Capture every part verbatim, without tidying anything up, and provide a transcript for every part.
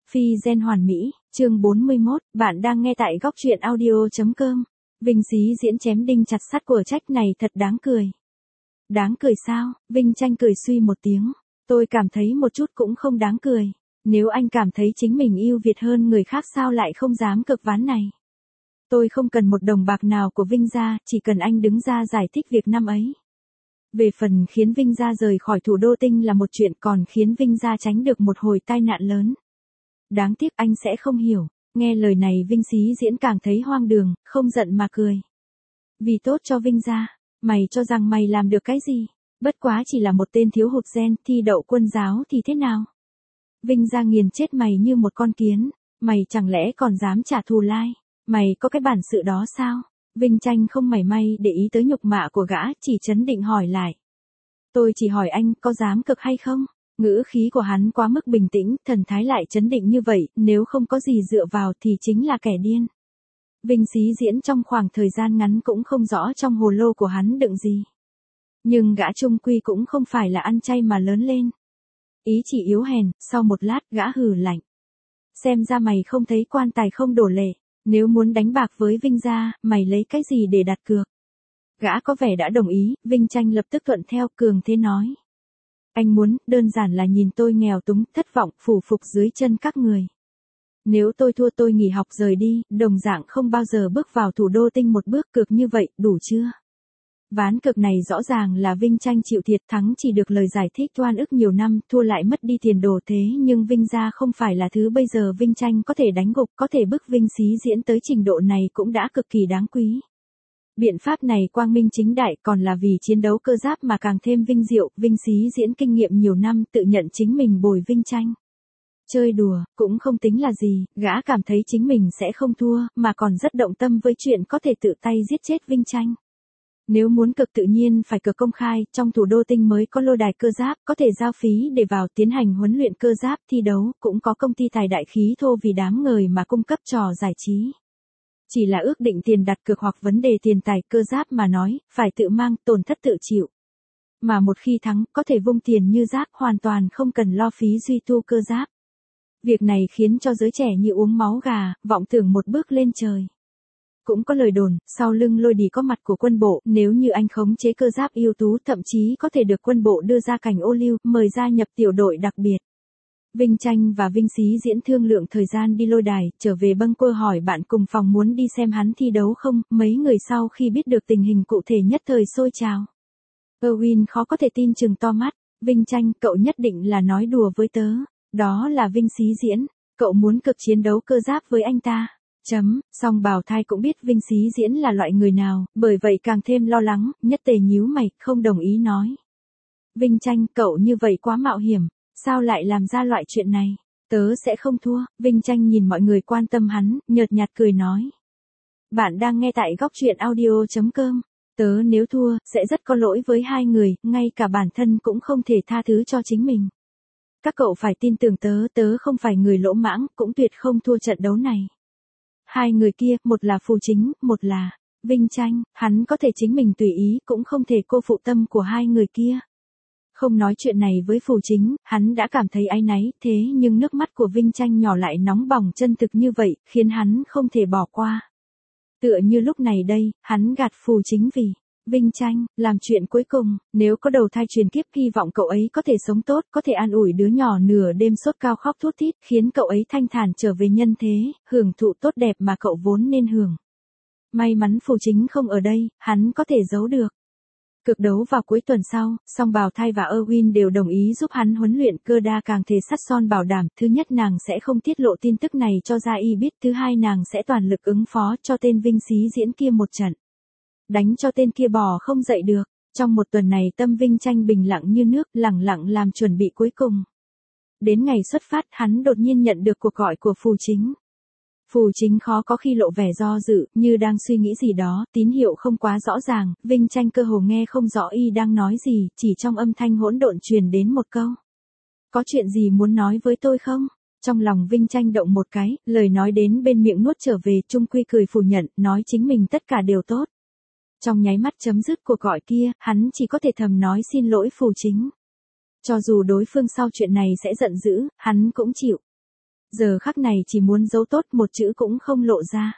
Phi gen hoàn mỹ, chương bốn mươi mốt, bạn đang nghe tại góc truyện audio.com. Vinh Xí diễn chém đinh chặt sắt của trách này thật đáng cười. Đáng cười sao? Vinh Tranh cười suy một tiếng. Tôi cảm thấy một chút cũng không đáng cười. Nếu anh cảm thấy chính mình ưu việt hơn người khác sao lại không dám cực ván này? Tôi không cần một đồng bạc nào của Vinh gia, chỉ cần anh đứng ra giải thích việc năm ấy. Về phần khiến Vinh gia rời khỏi thủ đô tinh là một chuyện, còn khiến Vinh gia tránh được một hồi tai nạn lớn. Đáng tiếc anh sẽ không hiểu. Nghe lời này Vinh Xí diễn càng thấy hoang đường, không giận mà cười. Vì tốt cho Vinh gia, mày cho rằng mày làm được cái gì? Bất quá chỉ là một tên thiếu hụt gen, thi đậu quân giáo thì thế nào? Vinh gia nghiền chết mày như một con kiến, mày chẳng lẽ còn dám trả thù lai? Mày có cái bản sự đó sao? Vinh Tranh không mảy may để ý tới nhục mạ của gã, chỉ trấn định hỏi lại. Tôi chỉ hỏi anh có dám cực hay không? Ngữ khí của hắn quá mức bình tĩnh, thần thái lại trấn định như vậy, nếu không có gì dựa vào thì chính là kẻ điên. Vinh Xí diễn trong khoảng thời gian ngắn cũng không rõ trong hồ lô của hắn đựng gì. Nhưng gã trung quy cũng không phải là ăn chay mà lớn lên. Ý chỉ yếu hèn, sau một lát gã hừ lạnh. Xem ra mày không thấy quan tài không đổ lệ, nếu muốn đánh bạc với Vinh gia, mày lấy cái gì để đặt cược? Gã có vẻ đã đồng ý, Vinh Tranh lập tức thuận theo, cường thế nói. Anh muốn, đơn giản là nhìn tôi nghèo túng, thất vọng, phủ phục dưới chân các người. Nếu tôi thua tôi nghỉ học rời đi, đồng dạng không bao giờ bước vào thủ đô tinh một bước, cược như vậy, đủ chưa? Ván cược này rõ ràng là Vinh Tranh chịu thiệt, thắng chỉ được lời giải thích oan ức nhiều năm, thua lại mất đi tiền đồ, thế nhưng Vinh gia không phải là thứ bây giờ Vinh Tranh có thể đánh gục, có thể bức Vinh Xí diễn tới trình độ này cũng đã cực kỳ đáng quý. Biện pháp này quang minh chính đại, còn là vì chiến đấu cơ giáp mà càng thêm vinh diệu. Vinh Xí diễn kinh nghiệm nhiều năm, tự nhận chính mình bồi Vinh Tranh. Chơi đùa, cũng không tính là gì, gã cảm thấy chính mình sẽ không thua, mà còn rất động tâm với chuyện có thể tự tay giết chết Vinh Tranh. Nếu muốn cực tự nhiên phải cực công khai, trong thủ đô tinh mới có lô đài cơ giáp, có thể giao phí để vào tiến hành huấn luyện cơ giáp, thi đấu, cũng có công ty tài đại khí thô vì đám người mà cung cấp trò giải trí. Chỉ là ước định tiền đặt cược hoặc vấn đề tiền tài cơ giáp mà nói, phải tự mang, tổn thất tự chịu. Mà một khi thắng, có thể vung tiền như rác, hoàn toàn không cần lo phí duy tu cơ giáp. Việc này khiến cho giới trẻ như uống máu gà, vọng tưởng một bước lên trời. Cũng có lời đồn, sau lưng Lôi Đỉ có mặt của quân bộ, nếu như anh khống chế cơ giáp ưu tú thậm chí có thể được quân bộ đưa ra cảnh ô liu, mời gia nhập tiểu đội đặc biệt. Vinh Tranh và Vinh Xí diễn thương lượng thời gian đi lôi đài, trở về bâng quơ hỏi bạn cùng phòng muốn đi xem hắn thi đấu không, mấy người sau khi biết được tình hình cụ thể nhất thời xôi trào. Erwin khó có thể tin chừng to mắt, Vinh Tranh, cậu nhất định là nói đùa với tớ, đó là Vinh Xí diễn, cậu muốn cực chiến đấu cơ giáp với anh ta. Chấm, song Bào Thai cũng biết Vinh Xí diễn là loại người nào, bởi vậy càng thêm lo lắng, nhất tề nhíu mày, không đồng ý nói. Vinh Tranh, cậu như vậy quá mạo hiểm. Sao lại làm ra loại chuyện này? Tớ sẽ không thua. Vinh Tranh nhìn mọi người quan tâm hắn, nhợt nhạt cười nói. Bạn đang nghe tại góc truyện audio.com. Tớ nếu thua, sẽ rất có lỗi với hai người, ngay cả bản thân cũng không thể tha thứ cho chính mình. Các cậu phải tin tưởng tớ, tớ không phải người lỗ mãng, cũng tuyệt không thua trận đấu này. Hai người kia, một là Phù Chính, một là Vinh Tranh, hắn có thể chính mình tùy ý, cũng không thể cô phụ tâm của hai người kia. Không nói chuyện này với Phù Chính, hắn đã cảm thấy áy náy, thế nhưng nước mắt của Vinh Tranh nhỏ lại nóng bỏng chân thực như vậy, khiến hắn không thể bỏ qua. Tựa như lúc này đây, hắn gạt Phù Chính vì Vinh Tranh, làm chuyện cuối cùng, nếu có đầu thai truyền kiếp hy vọng cậu ấy có thể sống tốt, có thể an ủi đứa nhỏ nửa đêm sốt cao khóc thút thít, khiến cậu ấy thanh thản trở về nhân thế, hưởng thụ tốt đẹp mà cậu vốn nên hưởng. May mắn Phù Chính không ở đây, hắn có thể giấu được. Cực đấu vào cuối tuần sau, song Bào Thai và Erwin đều đồng ý giúp hắn huấn luyện, Cơ Đa càng thề sắt son bảo đảm, thứ nhất nàng sẽ không tiết lộ tin tức này cho Gia Y biết, thứ hai nàng sẽ toàn lực ứng phó cho tên Vinh Xí diễn kia một trận. Đánh cho tên kia bò không dậy được. Trong một tuần này tâm Vinh Tranh bình lặng như nước, lẳng lặng làm chuẩn bị cuối cùng. Đến ngày xuất phát, hắn đột nhiên nhận được cuộc gọi của Phù Chính. Phù Chính khó có khi lộ vẻ do dự, như đang suy nghĩ gì đó, tín hiệu không quá rõ ràng, Vinh Tranh cơ hồ nghe không rõ y đang nói gì, chỉ trong âm thanh hỗn độn truyền đến một câu. Có chuyện gì muốn nói với tôi không? Trong lòng Vinh Tranh động một cái, lời nói đến bên miệng nuốt trở về, trung quy cười phủ nhận, nói chính mình tất cả đều tốt. Trong nháy mắt chấm dứt cuộc gọi kia, hắn chỉ có thể thầm nói xin lỗi Phù Chính. Cho dù đối phương sau chuyện này sẽ giận dữ, hắn cũng chịu. Giờ khắc này chỉ muốn giấu tốt một chữ cũng không lộ ra.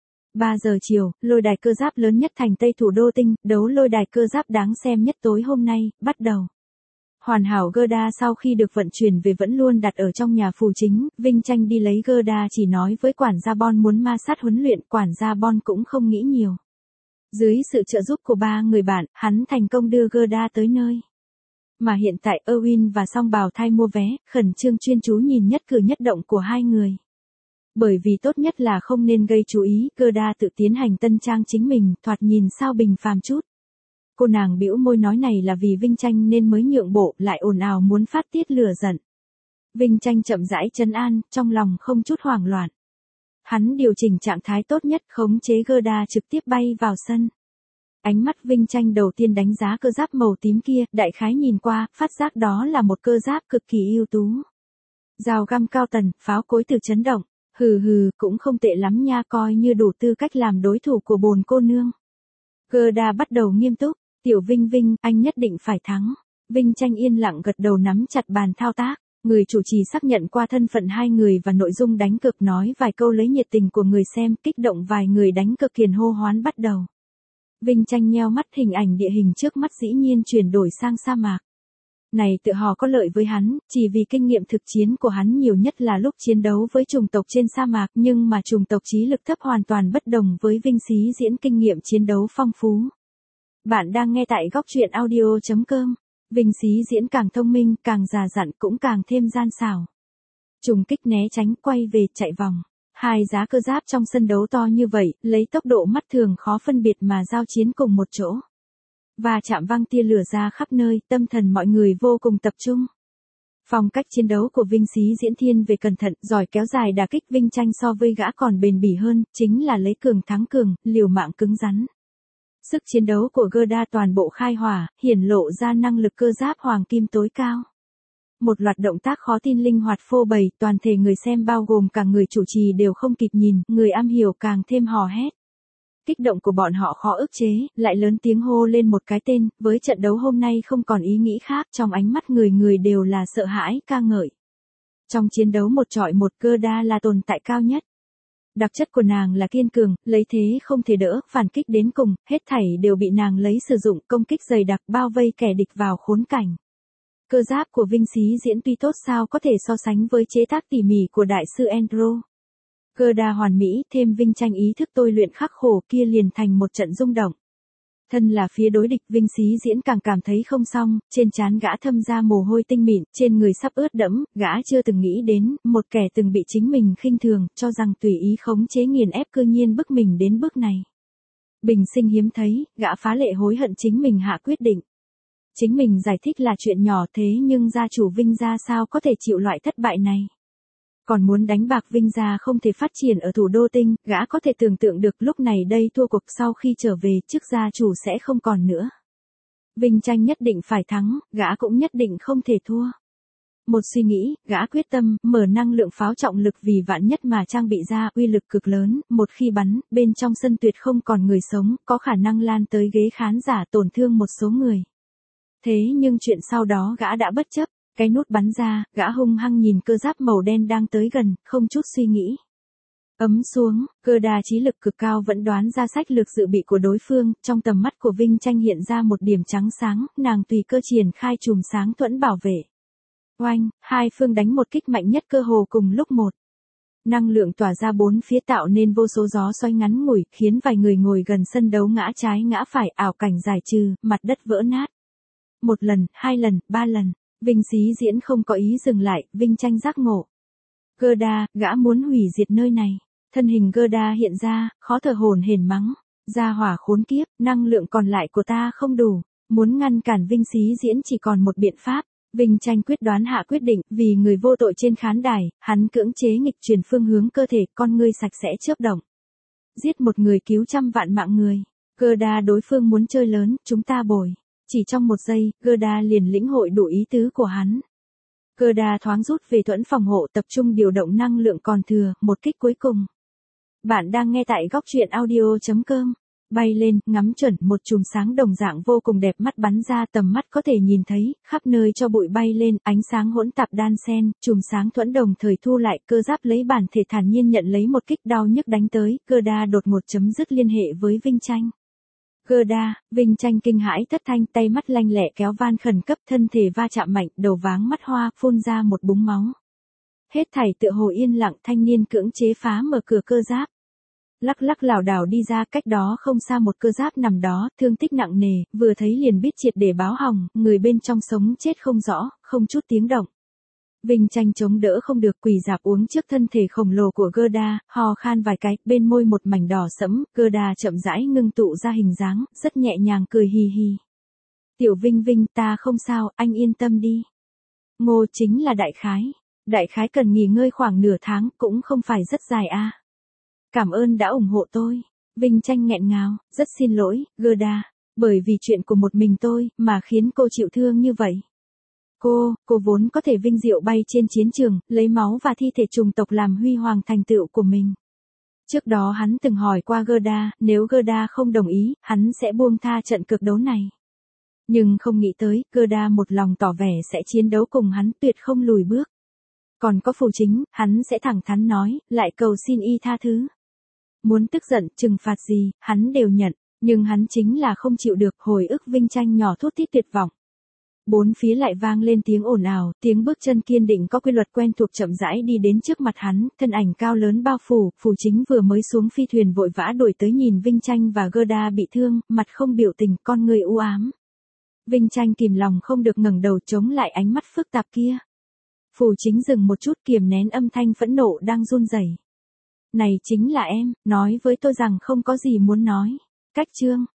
ba giờ chiều, lôi đài cơ giáp lớn nhất thành Tây thủ đô tinh, đấu lôi đài cơ giáp đáng xem nhất tối hôm nay, bắt đầu. Hoàn hảo Gerda sau khi được vận chuyển về vẫn luôn đặt ở trong nhà phù chính, Vinh Tranh đi lấy Gerda chỉ nói với quản gia Bon muốn ma sát huấn luyện, quản gia Bon cũng không nghĩ nhiều. Dưới sự trợ giúp của ba người bạn, hắn thành công đưa Gerda tới nơi. Mà hiện tại Erwin và Song bào thai mua vé, khẩn trương chuyên chú nhìn nhất cử nhất động của hai người. Bởi vì tốt nhất là không nên gây chú ý, Gerda tự tiến hành tân trang chính mình, thoạt nhìn sao bình phàm chút. Cô nàng bĩu môi nói này là vì Vinh Tranh nên mới nhượng bộ, lại ồn ào muốn phát tiết lửa giận. Vinh Tranh chậm rãi trấn an, trong lòng không chút hoảng loạn. Hắn điều chỉnh trạng thái tốt nhất, khống chế Gerda trực tiếp bay vào sân. Ánh mắt Vinh Tranh đầu tiên đánh giá cơ giáp màu tím kia, đại khái nhìn qua, phát giác đó là một cơ giáp cực kỳ ưu tú. Dao găm cao tần, pháo cối từ chấn động, hừ hừ, cũng không tệ lắm nha, coi như đủ tư cách làm đối thủ của bồn cô nương. Gerda bắt đầu nghiêm túc, tiểu Vinh Vinh, anh nhất định phải thắng. Vinh Tranh yên lặng gật đầu nắm chặt bàn thao tác, người chủ trì xác nhận qua thân phận hai người và nội dung đánh cược nói vài câu lấy nhiệt tình của người xem, kích động vài người đánh cược kiền hô hoán bắt đầu. Vinh Tranh nheo mắt, hình ảnh địa hình trước mắt dĩ nhiên chuyển đổi sang sa mạc. Này tự hò có lợi với hắn, chỉ vì kinh nghiệm thực chiến của hắn nhiều nhất là lúc chiến đấu với chủng tộc trên sa mạc, nhưng mà chủng tộc trí lực thấp hoàn toàn bất đồng với Vinh Xí Diễn kinh nghiệm chiến đấu phong phú. Bạn đang nghe tại góc truyện audio chấm com. Vinh Xí Diễn càng thông minh, càng già dặn cũng càng thêm gian xảo. Trùng kích né tránh, quay về, chạy vòng. Hai giá cơ giáp trong sân đấu to như vậy, lấy tốc độ mắt thường khó phân biệt mà giao chiến cùng một chỗ. Và chạm vang tia lửa ra khắp nơi, tâm thần mọi người vô cùng tập trung. Phong cách chiến đấu của Vinh Xí Diễn thiên về cẩn thận, giỏi kéo dài đả kích. Vinh Tranh so với gã còn bền bỉ hơn, chính là lấy cường thắng cường, liều mạng cứng rắn. Sức chiến đấu của Gerda toàn bộ khai hỏa, hiển lộ ra năng lực cơ giáp hoàng kim tối cao. Một loạt động tác khó tin linh hoạt phô bày, toàn thể người xem bao gồm cả người chủ trì đều không kịp nhìn, người am hiểu càng thêm hò hét. Kích động của bọn họ khó ức chế, lại lớn tiếng hô lên một cái tên, với trận đấu hôm nay không còn ý nghĩ khác, trong ánh mắt người người đều là sợ hãi, ca ngợi. Trong chiến đấu một trọi một, Gerda là tồn tại cao nhất. Đặc chất của nàng là kiên cường, lấy thế không thể đỡ, phản kích đến cùng, hết thảy đều bị nàng lấy sử dụng, công kích dày đặc bao vây kẻ địch vào khốn cảnh. Cơ giáp của Vinh Xí Diễn tuy tốt sao có thể so sánh với chế tác tỉ mỉ của đại sư Andrew. Gerda hoàn mỹ, thêm Vinh Tranh ý thức tôi luyện khắc khổ kia liền thành một trận rung động. Thân là phía đối địch, Vinh Xí Diễn càng cảm thấy không xong, trên trán gã thâm ra mồ hôi tinh mịn, trên người sắp ướt đẫm, gã chưa từng nghĩ đến, một kẻ từng bị chính mình khinh thường, cho rằng tùy ý khống chế nghiền ép cư nhiên bức mình đến bước này. Bình sinh hiếm thấy, gã phá lệ hối hận chính mình hạ quyết định. Chính mình giải thích là chuyện nhỏ thế nhưng gia chủ Vinh gia sao có thể chịu loại thất bại này. Còn muốn đánh bạc Vinh gia không thể phát triển ở thủ đô tinh, gã có thể tưởng tượng được lúc này đây thua cuộc sau khi trở về chức gia chủ sẽ không còn nữa. Vinh Tranh nhất định phải thắng, gã cũng nhất định không thể thua. Một suy nghĩ, gã quyết tâm, mở năng lượng pháo trọng lực vì vạn nhất mà trang bị ra, uy lực cực lớn, một khi bắn, bên trong sân tuyệt không còn người sống, có khả năng lan tới ghế khán giả tổn thương một số người. Thế nhưng chuyện sau đó gã đã bất chấp, cái nút bắn ra, gã hung hăng nhìn cơ giáp màu đen đang tới gần, không chút suy nghĩ. Ấm xuống, Gerda trí lực cực cao vẫn đoán ra sách lược dự bị của đối phương, trong tầm mắt của Vinh Tranh hiện ra một điểm trắng sáng, nàng tùy cơ triển khai chùm sáng thuẫn bảo vệ. Oanh, hai phương đánh một kích mạnh nhất cơ hồ cùng lúc một. Năng lượng tỏa ra bốn phía tạo nên vô số gió xoay ngắn ngủi, khiến vài người ngồi gần sân đấu ngã trái ngã phải, ảo cảnh giải trừ, mặt đất vỡ nát. Một lần, hai lần, ba lần, Vinh Xí Diễn không có ý dừng lại, Vinh Tranh giác ngộ. Gerda, gã muốn hủy diệt nơi này. Thân hình Gerda hiện ra, khó thở hổn hển mắng. Gia hỏa khốn kiếp, năng lượng còn lại của ta không đủ. Muốn ngăn cản Vinh Xí Diễn chỉ còn một biện pháp. Vinh Tranh quyết đoán hạ quyết định, vì người vô tội trên khán đài, hắn cưỡng chế nghịch chuyển phương hướng cơ thể, con ngươi sạch sẽ chớp động. Giết một người cứu trăm vạn mạng người. Gerda đối phương muốn chơi lớn, chúng ta bồi. Chỉ trong một giây, Gerda liền lĩnh hội đủ ý tứ của hắn. Gerda thoáng rút về thuẫn phòng hộ, tập trung điều động năng lượng còn thừa, một kích cuối cùng. Bạn đang nghe tại góc truyện audio chấm com. bay lên, ngắm chuẩn một chùm sáng đồng dạng vô cùng đẹp mắt bắn ra tầm mắt có thể nhìn thấy, khắp nơi cho bụi bay lên, ánh sáng hỗn tạp đan xen, chùm sáng thuẫn đồng thời thu lại, cơ giáp lấy bản thể thản nhiên nhận lấy một kích đau nhức đánh tới, Gerda đột ngột chấm dứt liên hệ với Vinh Tranh. Gerda, Vinh Tranh kinh hãi thất thanh, tay mắt lanh lẹ kéo van khẩn cấp, thân thể va chạm mạnh, đầu váng mắt hoa, phun ra một búng máu. Hết thảy tựa hồ yên lặng, thanh niên cưỡng chế phá mở cửa cơ giáp. Lắc lắc lảo đảo đi ra, cách đó không xa một cơ giáp nằm đó, thương tích nặng nề, vừa thấy liền biết triệt để báo hỏng, người bên trong sống chết không rõ, không chút tiếng động. Vinh Tranh chống đỡ không được, quỳ rạp uống trước thân thể khổng lồ của Gerda, hò khan vài cái, bên môi một mảnh đỏ sẫm, Gerda chậm rãi ngưng tụ ra hình dáng, rất nhẹ nhàng cười hì hì. Tiểu Vinh Vinh, ta không sao, anh yên tâm đi. Ngô chính là đại khái. Đại khái cần nghỉ ngơi khoảng nửa tháng, cũng không phải rất dài a. Cảm ơn đã ủng hộ tôi. Vinh Tranh nghẹn ngào, rất xin lỗi, Gerda, bởi vì chuyện của một mình tôi, mà khiến cô chịu thương như vậy. Cô, cô vốn có thể vinh diệu bay trên chiến trường, lấy máu và thi thể chủng tộc làm huy hoàng thành tựu của mình. Trước đó hắn từng hỏi qua Gerda, nếu Gerda không đồng ý, hắn sẽ buông tha trận cực đấu này. Nhưng không nghĩ tới, Gerda một lòng tỏ vẻ sẽ chiến đấu cùng hắn, tuyệt không lùi bước. Còn có Phù Chính, hắn sẽ thẳng thắn nói, lại cầu xin y tha thứ. Muốn tức giận, trừng phạt gì, hắn đều nhận, nhưng hắn chính là không chịu được, hồi ức Vinh Tranh nhỏ thút thít tuyệt vọng. Bốn phía lại vang lên tiếng ồn ào, tiếng bước chân kiên định có quy luật quen thuộc chậm rãi đi đến trước mặt hắn, thân ảnh cao lớn bao phủ, Phù Chính vừa mới xuống phi thuyền vội vã đuổi tới nhìn Vinh Tranh và Gerda bị thương, mặt không biểu tình, con người u ám. Vinh Tranh kìm lòng không được ngẩng đầu chống lại ánh mắt phức tạp kia. Phù Chính dừng một chút, kiềm nén âm thanh phẫn nộ đang run rẩy. Này chính là em, nói với tôi rằng không có gì muốn nói. Cách chương.